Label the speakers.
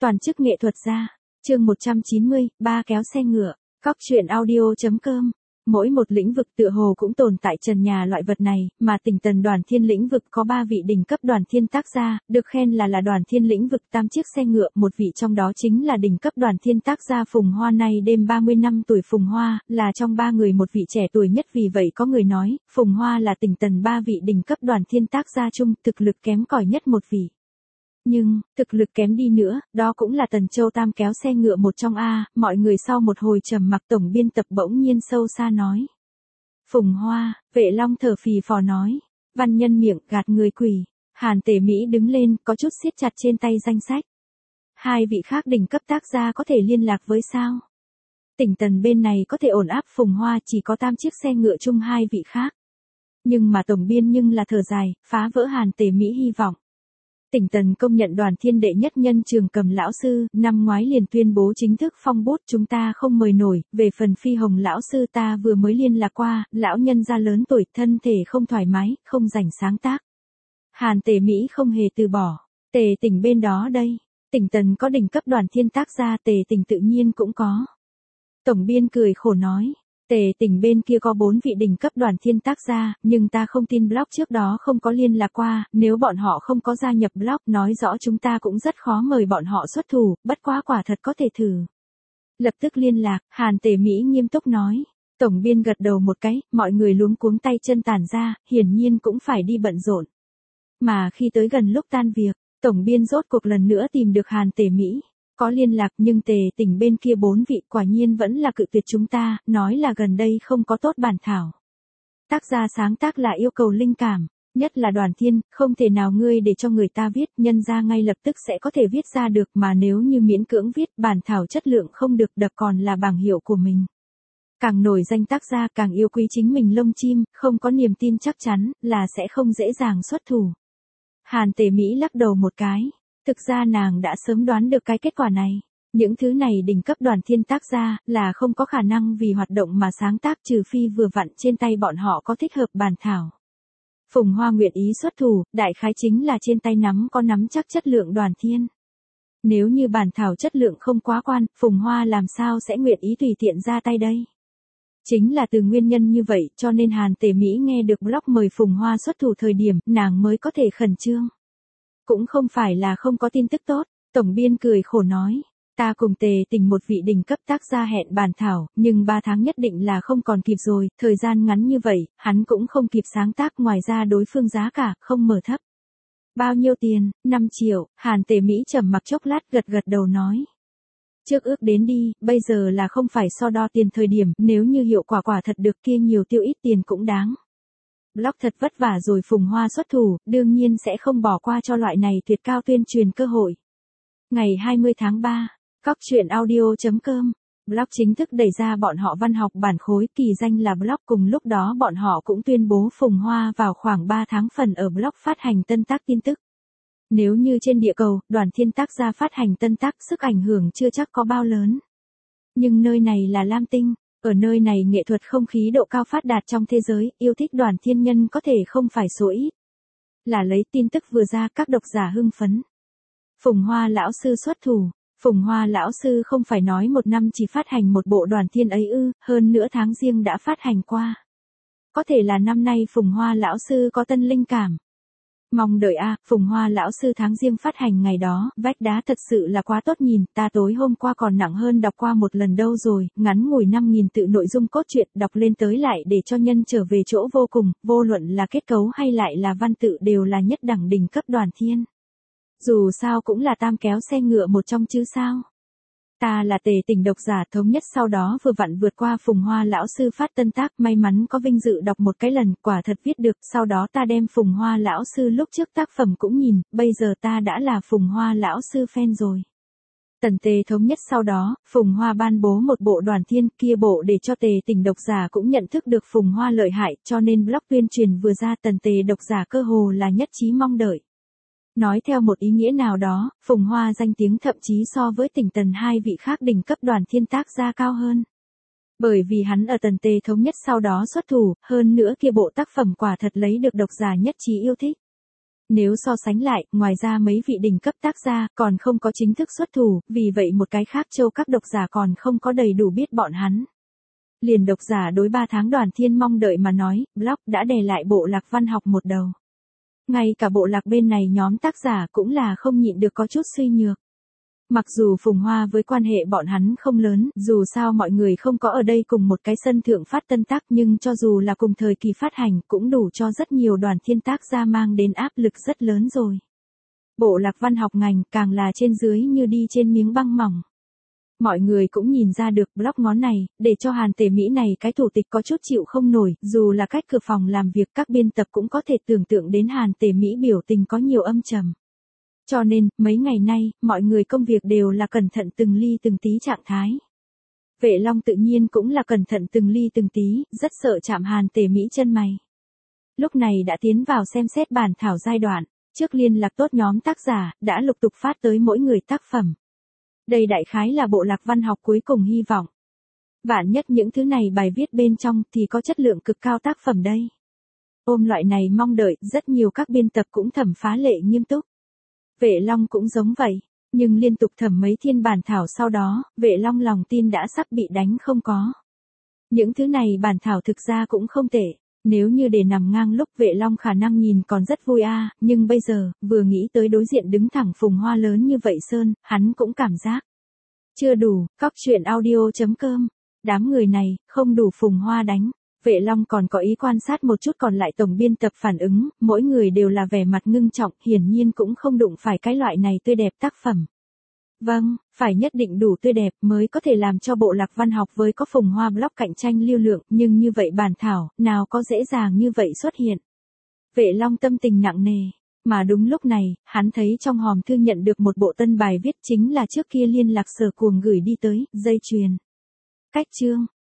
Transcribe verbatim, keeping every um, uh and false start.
Speaker 1: Toàn chức nghệ thuật gia. Chương một trăm chín mươi, ba kéo xe ngựa. Cóc truyện audio chấm com. Mỗi một lĩnh vực tựa hồ cũng tồn tại trần nhà loại vật này, mà Tỉnh Tần Đoàn Thiên lĩnh vực có ba vị đỉnh cấp đoàn thiên tác gia, được khen là là đoàn thiên lĩnh vực tam chiếc xe ngựa, một vị trong đó chính là đỉnh cấp đoàn thiên tác gia Phùng Hoa, nay đêm ba mươi năm tuổi. Phùng Hoa là trong ba người một vị trẻ tuổi nhất, vì vậy có người nói, Phùng Hoa là Tỉnh Tần ba vị đỉnh cấp đoàn thiên tác gia chung thực lực kém cỏi nhất một vị. Nhưng, thực lực kém đi nữa, đó cũng là Tần Châu Tam kéo xe ngựa một trong A. Mọi người sau một hồi trầm mặc, tổng biên tập bỗng nhiên sâu xa nói. Phùng Hoa. Vệ Long thở phì phò nói. Văn Nhân miệng gạt người quỷ. Hàn Tể Mỹ đứng lên, có chút siết chặt trên tay danh sách. Hai vị khác đỉnh cấp tác gia có thể liên lạc với sao? Tỉnh Tần bên này có thể ổn áp Phùng Hoa, chỉ có tam chiếc xe ngựa chung hai vị khác. Nhưng mà tổng biên nhưng là thở dài, phá vỡ Hàn Tể Mỹ hy vọng. Tỉnh Tần công nhận đoàn thiên đệ nhất nhân Trường Cầm lão sư, năm ngoái liền tuyên bố chính thức phong bút, chúng ta không mời nổi. Về phần Phi Hồng lão sư, ta vừa mới liên lạc qua, lão nhân gia lớn tuổi, thân thể không thoải mái, không rảnh sáng tác. Hàn Tể Mỹ không hề từ bỏ. Tề Tỉnh bên đó đây, Tỉnh Tần có đỉnh cấp đoàn thiên tác gia, Tề Tỉnh tự nhiên cũng có. Tổng biên cười khổ nói. Tề Tỉnh bên kia có bốn vị đỉnh cấp đoàn thiên tác gia, nhưng ta không tin blog trước đó không có liên lạc qua, nếu bọn họ không có gia nhập blog, nói rõ chúng ta cũng rất khó mời bọn họ xuất thủ, bất quá quả thật có thể thử. Lập tức liên lạc, Hàn Tể Mỹ nghiêm túc nói. Tổng biên gật đầu một cái, mọi người luống cuống tay chân tản ra, hiển nhiên cũng phải đi bận rộn. Mà khi tới gần lúc tan việc, tổng biên rốt cuộc lần nữa tìm được Hàn Tể Mỹ. Có liên lạc, nhưng Tề Tỉnh bên kia bốn vị quả nhiên vẫn là cự tuyệt chúng ta, nói là gần đây không có tốt bản thảo. Tác gia sáng tác là yêu cầu linh cảm, nhất là đoàn thiên, không thể nào ngươi để cho người ta viết, nhân ra ngay lập tức sẽ có thể viết ra được, mà nếu như miễn cưỡng viết, bản thảo chất lượng không được đập còn là bảng hiệu của mình. Càng nổi danh tác gia càng yêu quý chính mình lông chim, không có niềm tin chắc chắn, là sẽ không dễ dàng xuất thủ. Hàn Tể Mỹ lắc đầu một cái. Thực ra nàng đã sớm đoán được cái kết quả này. Những thứ này đỉnh cấp đoàn thiên tác gia là không có khả năng vì hoạt động mà sáng tác, trừ phi vừa vặn trên tay bọn họ có thích hợp bản thảo. Phùng Hoa nguyện ý xuất thủ, đại khái chính là trên tay nắm có nắm chắc chất lượng đoàn thiên. Nếu như bản thảo chất lượng không quá quan, Phùng Hoa làm sao sẽ nguyện ý tùy tiện ra tay đây? Chính là từ nguyên nhân như vậy cho nên Hàn Tể Mỹ nghe được blog mời Phùng Hoa xuất thủ thời điểm nàng mới có thể khẩn trương. Cũng không phải là không có tin tức tốt, tổng biên cười khổ nói. Ta cùng Tề Tỉnh một vị đỉnh cấp tác gia hẹn bản thảo, nhưng ba tháng nhất định là không còn kịp rồi, thời gian ngắn như vậy, hắn cũng không kịp sáng tác, ngoài ra đối phương giá cả, không mở thấp. Bao nhiêu tiền? năm triệu, Hàn Tể Mỹ trầm mặc chốc lát gật gật đầu nói. Trước ước đến đi, bây giờ là không phải so đo tiền thời điểm, nếu như hiệu quả quả thật được kia nhiều tiêu ít tiền cũng đáng. Blog thật vất vả rồi, Phùng Hoa xuất thủ, đương nhiên sẽ không bỏ qua cho loại này tuyệt cao tuyên truyền cơ hội. Ngày hai mươi tháng ba, cóc truyện audio chấm com, blog chính thức đẩy ra bọn họ văn học bản khối, kỳ danh là blog. Cùng lúc đó bọn họ cũng tuyên bố Phùng Hoa vào khoảng ba tháng phần ở blog phát hành tân tác tin tức. Nếu như trên địa cầu, đoàn thiên tác gia phát hành tân tác, sức ảnh hưởng chưa chắc có bao lớn. Nhưng nơi này là Lam Tinh. Ở nơi này nghệ thuật không khí độ cao phát đạt trong thế giới, yêu thích đoàn thiên nhân có thể không phải số ít. Là lấy tin tức vừa ra, các độc giả hưng phấn. Phùng Hoa lão sư xuất thủ. Phùng Hoa lão sư không phải nói một năm chỉ phát hành một bộ đoàn thiên ấy ư, hơn nữa tháng riêng đã phát hành qua. Có thể là năm nay Phùng Hoa lão sư có tân linh cảm. Mong đợi a, Phùng Hoa lão sư tháng riêng phát hành ngày đó, vách đá thật sự là quá tốt nhìn, ta tối hôm qua còn nặng hơn đọc qua một lần đâu rồi, ngắn ngủi năm nghìn tự nội dung cốt truyện, đọc lên tới lại để cho nhân trở về chỗ vô cùng, vô luận là kết cấu hay lại là văn tự đều là nhất đẳng đỉnh cấp đoàn thiên. Dù sao cũng là tam kéo xe ngựa một trong chứ sao. Ta là Tề Tỉnh độc giả thống nhất sau đó vừa vặn vượt qua Phùng Hoa lão sư phát tân tác, may mắn có vinh dự đọc một cái lần, quả thật viết được, sau đó ta đem Phùng Hoa lão sư lúc trước tác phẩm cũng nhìn, bây giờ ta đã là Phùng Hoa lão sư fan rồi. Tần Tề thống nhất sau đó, Phùng Hoa ban bố một bộ đoàn thiên, kia bộ để cho Tề Tỉnh độc giả cũng nhận thức được Phùng Hoa lợi hại, cho nên blog tuyên truyền vừa ra, Tần Tề độc giả cơ hồ là nhất trí mong đợi. Nói theo một ý nghĩa nào đó, Phùng Hoa danh tiếng thậm chí so với Tỉnh Tần hai vị khác đỉnh cấp đoàn thiên tác gia cao hơn. Bởi vì hắn ở Tần Tề thống nhất sau đó xuất thủ, hơn nữa kia bộ tác phẩm quả thật lấy được độc giả nhất trí yêu thích. Nếu so sánh lại, ngoài ra mấy vị đỉnh cấp tác gia còn không có chính thức xuất thủ, vì vậy một cái khác châu các độc giả còn không có đầy đủ biết bọn hắn. Liền độc giả đối ba tháng Đoàn Thiên mong đợi mà nói, blog đã đè lại bộ lạc văn học một đầu. Ngay cả bộ lạc bên này nhóm tác giả cũng là không nhịn được có chút suy nhược. Mặc dù Phùng Hoa với quan hệ bọn hắn không lớn, dù sao mọi người không có ở đây cùng một cái sân thượng phát tân tác, nhưng cho dù là cùng thời kỳ phát hành cũng đủ cho rất nhiều Đoàn Thiên tác gia mang đến áp lực rất lớn rồi. Bộ lạc văn học ngành càng là trên dưới như đi trên miếng băng mỏng. Mọi người cũng nhìn ra được blog ngón này, để cho Hàn Tề Mỹ này cái thủ tịch có chút chịu không nổi, dù là cách cửa phòng làm việc các biên tập cũng có thể tưởng tượng đến Hàn Tề Mỹ biểu tình có nhiều âm trầm. Cho nên, mấy ngày nay, mọi người công việc đều là cẩn thận từng ly từng tí trạng thái. Vệ Long tự nhiên cũng là cẩn thận từng ly từng tí, rất sợ chạm Hàn Tề Mỹ chân mày. Lúc này đã tiến vào xem xét bản thảo giai đoạn, trước liên lạc tốt nhóm tác giả, đã lục tục phát tới mỗi người tác phẩm. Đây đại khái là bộ lạc văn học cuối cùng hy vọng. Vạn nhất những thứ này bài viết bên trong thì có chất lượng cực cao tác phẩm đây. Ôm loại này mong đợi, rất nhiều các biên tập cũng thẩm phá lệ nghiêm túc. Vệ Long cũng giống vậy, nhưng liên tục thẩm mấy thiên bản thảo sau đó, Vệ Long lòng tin đã sắp bị đánh không có. Những thứ này bản thảo thực ra cũng không tệ, nếu như để nằm ngang lúc Vệ Long khả năng nhìn còn rất vui a, nhưng bây giờ, vừa nghĩ tới đối diện đứng thẳng Phùng Hoa lớn như vậy Sơn, hắn cũng cảm giác chưa đủ. Cóc truyện audio chấm com, đám người này, không đủ Phùng Hoa đánh. Vệ Long còn có ý quan sát một chút còn lại tổng biên tập phản ứng, mỗi người đều là vẻ mặt ngưng trọng, hiển nhiên cũng không đụng phải cái loại này tươi đẹp tác phẩm. Vâng, phải nhất định đủ tươi đẹp mới có thể làm cho bộ lạc văn học với có Phùng Hoa blog cạnh tranh lưu lượng, nhưng như vậy bản thảo, nào có dễ dàng như vậy xuất hiện. Vệ Long tâm tình nặng nề, mà đúng lúc này, hắn thấy trong hòm thư nhận được một bộ tân bài viết chính là trước kia liên lạc Sở Cuồng gửi đi tới, dây chuyền. Cách chương,